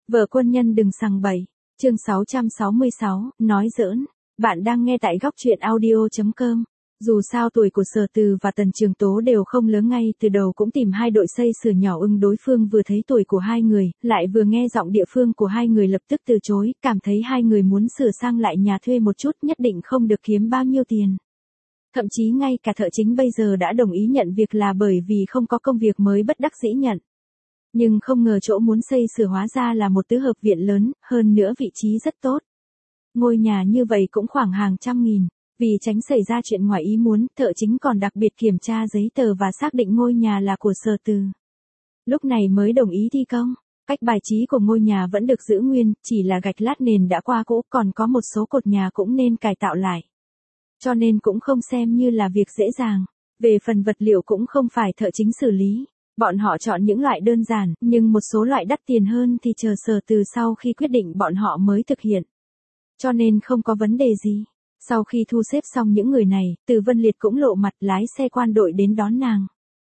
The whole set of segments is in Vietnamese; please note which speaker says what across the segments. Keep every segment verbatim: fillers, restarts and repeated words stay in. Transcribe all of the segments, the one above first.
Speaker 1: Vợ quân nhân đừng sằng bậy. Chương sáu trăm sáu mươi sáu, nói giỡn. Bạn đang nghe tại góc truyện audio chấm com. Dù sao tuổi của Sở Từ và Tần Trường Tố đều không lớn, ngay từ đầu cũng tìm hai đội xây sửa nhỏ ưng đối phương, vừa thấy tuổi của hai người, lại vừa nghe giọng địa phương của hai người lập tức từ chối, cảm thấy hai người muốn sửa sang lại nhà thuê một chút nhất định không được kiếm bao nhiêu tiền. Thậm chí ngay cả thợ chính bây giờ đã đồng ý nhận việc là bởi vì không có công việc mới bất đắc dĩ nhận. Nhưng không ngờ chỗ muốn xây sửa hóa ra là một tứ hợp viện lớn, hơn nữa vị trí rất tốt. Ngôi nhà như vậy cũng khoảng hàng trăm nghìn. Vì tránh xảy ra chuyện ngoài ý muốn, thợ chính còn đặc biệt kiểm tra giấy tờ và xác định ngôi nhà là của Sở Từ. Lúc này mới đồng ý thi công. Cách bài trí của ngôi nhà vẫn được giữ nguyên, chỉ là gạch lát nền đã qua cũ, còn có một số cột nhà cũng nên cải tạo lại. Cho nên cũng không xem như là việc dễ dàng. Về phần vật liệu cũng không phải thợ chính xử lý. Bọn họ chọn những loại đơn giản, nhưng một số loại đắt tiền hơn thì chờ Sở Từ sau khi quyết định bọn họ mới thực hiện. Cho nên không có vấn đề gì. Sau khi thu xếp xong những người này, Từ Vân Liệt cũng lộ mặt lái xe quan đội đến đón nàng.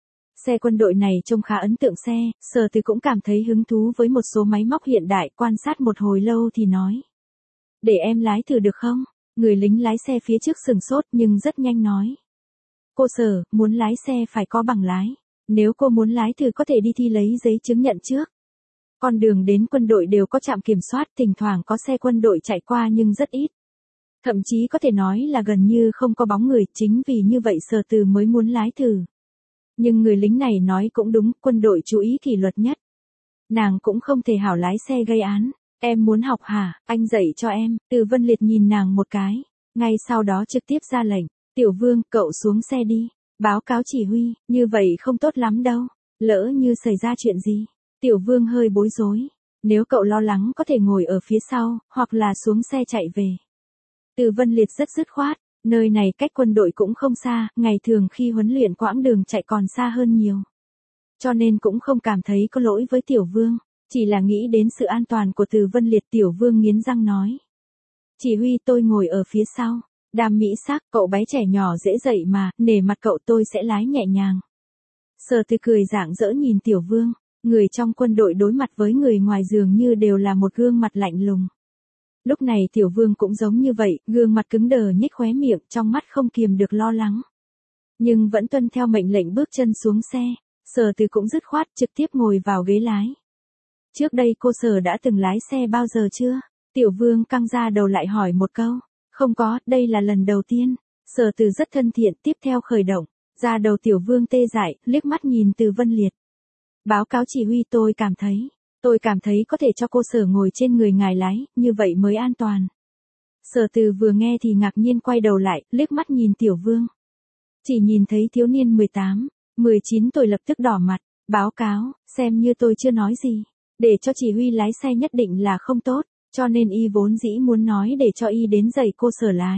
Speaker 1: Xe quân đội này trông khá ấn tượng xe, Sở Từ cũng cảm thấy hứng thú với một số máy móc hiện đại, quan sát một hồi lâu thì nói. Để em lái thử được không? Người lính lái xe phía trước sừng sốt nhưng rất nhanh nói. Cô Sở, muốn lái xe phải có bằng lái. Nếu cô muốn lái thử có thể đi thi lấy giấy chứng nhận trước. Con đường đến quân đội đều có trạm kiểm soát, thỉnh thoảng có xe quân đội chạy qua nhưng rất ít. Thậm chí có thể nói là gần như không có bóng người, chính vì như vậy Sở Từ mới muốn lái thử. Nhưng người lính này nói cũng đúng, quân đội chú ý kỷ luật nhất. Nàng cũng không thể hảo lái xe gây án. Em muốn học hả, anh dạy cho em. Từ Vân Liệt nhìn nàng một cái, ngay sau đó trực tiếp ra lệnh. Tiểu Vương, cậu xuống xe đi. Báo cáo chỉ huy, như vậy không tốt lắm đâu. Lỡ như xảy ra chuyện gì. Tiểu Vương hơi bối rối. Nếu cậu lo lắng có thể ngồi ở phía sau, hoặc là xuống xe chạy về. Từ Vân Liệt rất dứt khoát, nơi này cách quân đội cũng không xa, ngày thường khi huấn luyện quãng đường chạy còn xa hơn nhiều. Cho nên cũng không cảm thấy có lỗi với Tiểu Vương, chỉ là nghĩ đến sự an toàn của Từ Vân Liệt. Tiểu Vương nghiến răng nói. Chỉ huy, tôi ngồi ở phía sau. Đàm Mỹ Sắc, cậu bé trẻ nhỏ dễ dậy mà, nể mặt cậu tôi sẽ lái nhẹ nhàng. Sở Từ cười rạng rỡ nhìn Tiểu Vương, người trong quân đội đối mặt với người ngoài dường như đều là một gương mặt lạnh lùng. Lúc này Tiểu Vương cũng giống như vậy, gương mặt cứng đờ nhếch khóe miệng, trong mắt không kiềm được lo lắng. Nhưng vẫn tuân theo mệnh lệnh bước chân xuống xe, Sở Từ cũng dứt khoát trực tiếp ngồi vào ghế lái. Trước đây cô Sở đã từng lái xe bao giờ chưa? Tiểu Vương căng ra đầu lại hỏi một câu. Không có, đây là lần đầu tiên. Sở Từ rất thân thiện, tiếp theo khởi động. Ra đầu Tiểu Vương tê dại, liếc mắt nhìn Từ Vân Liệt. Báo cáo chỉ huy, tôi cảm thấy. Tôi cảm thấy có thể cho cô Sở ngồi trên người ngài lái, như vậy mới an toàn. Sở Từ vừa nghe thì ngạc nhiên quay đầu lại, liếc mắt nhìn Tiểu Vương. Chỉ nhìn thấy thiếu niên mười tám, mười chín tuổi lập tức đỏ mặt. Báo cáo, xem như tôi chưa nói gì. Để cho chỉ huy lái xe nhất định là không tốt, cho nên y vốn dĩ muốn nói để cho y đến dạy cô Sở lái.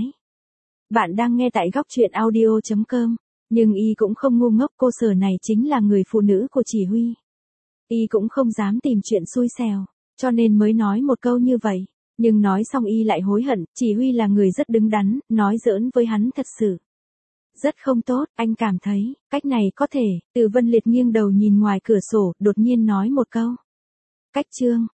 Speaker 1: Bạn đang nghe tại góc truyện audio chấm com, nhưng y cũng không ngu ngốc, cô Sở này chính là người phụ nữ của chỉ huy. Y cũng không dám tìm chuyện xui xẻo, cho nên mới nói một câu như vậy. Nhưng nói xong y lại hối hận, chỉ huy là người rất đứng đắn, nói giỡn với hắn thật sự rất không tốt, anh cảm thấy, cách này có thể. Từ Vân Liệt nghiêng đầu nhìn ngoài cửa sổ, đột nhiên nói một câu. Cách chương,